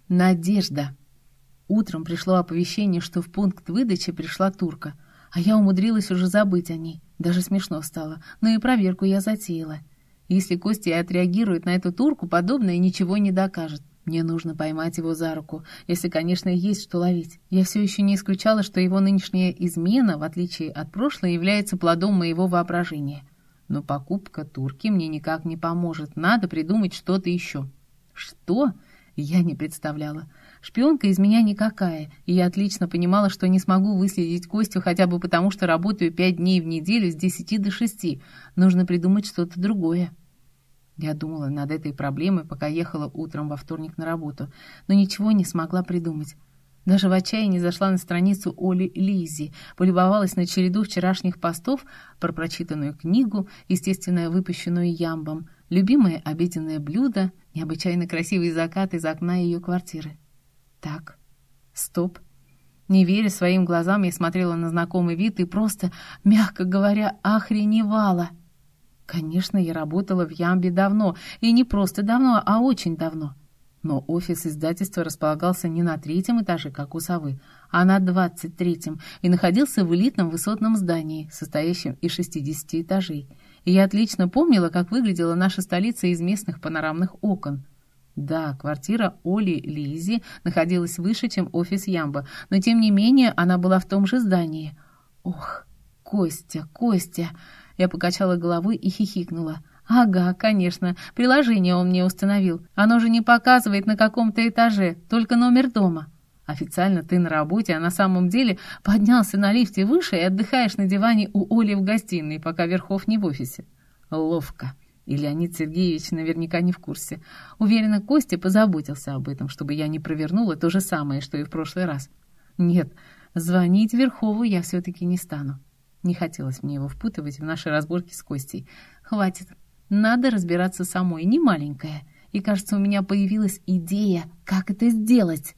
Надежда. Утром пришло оповещение, что в пункт выдачи пришла турка, а я умудрилась уже забыть о ней. Даже смешно стало, но и проверку я затеяла. Если Костя и отреагирует на эту турку, подобное ничего не докажет. Мне нужно поймать его за руку, если, конечно, есть что ловить. Я все еще не исключала, что его нынешняя измена, в отличие от прошлой, является плодом моего воображения. Но покупка турки мне никак не поможет. Надо придумать что-то еще. Что? Я не представляла. Шпионка из меня никакая, и я отлично понимала, что не смогу выследить Костю хотя бы потому, что работаю 5 дней в неделю с 10 до 6. Нужно придумать что-то другое. Я думала над этой проблемой, пока ехала утром во вторник на работу, но ничего не смогла придумать. Даже в отчаянии зашла на страницу Оли Лизи, полюбовалась на череду вчерашних постов, про прочитанную книгу, естественно, выпущенную Ямбом, любимое обеденное блюдо, необычайно красивый закат из окна ее квартиры. Так, стоп. Не веря своим глазам, я смотрела на знакомый вид и просто, мягко говоря, охреневала. Конечно, я работала в Ямбе давно, и не просто давно, а очень давно. Но офис издательства располагался не на 3-м этаже, как у совы, а на 23-м, и находился в элитном высотном здании, состоящем из 60 этажей. И я отлично помнила, как выглядела наша столица из местных панорамных окон. Да, квартира Оли Лизи находилась выше, чем офис Ямба, но тем не менее она была в том же здании. Ох, Костя, Костя! Я покачала головой и хихикнула. Ага, конечно, приложение он мне установил. Оно же не показывает на каком-то этаже, только номер дома. Официально ты на работе, а на самом деле поднялся на лифте выше и отдыхаешь на диване у Оли в гостиной, пока Верхов не в офисе. Ловко. И Леонид Сергеевич наверняка не в курсе. Уверена, Костя позаботился об этом, чтобы я не провернула то же самое, что и в прошлый раз. Нет, звонить Верхову я все-таки не стану. Не хотелось мне его впутывать в наши разборки с Костей. Хватит. Надо разбираться самой, не маленькая. И, кажется, у меня появилась идея, как это сделать.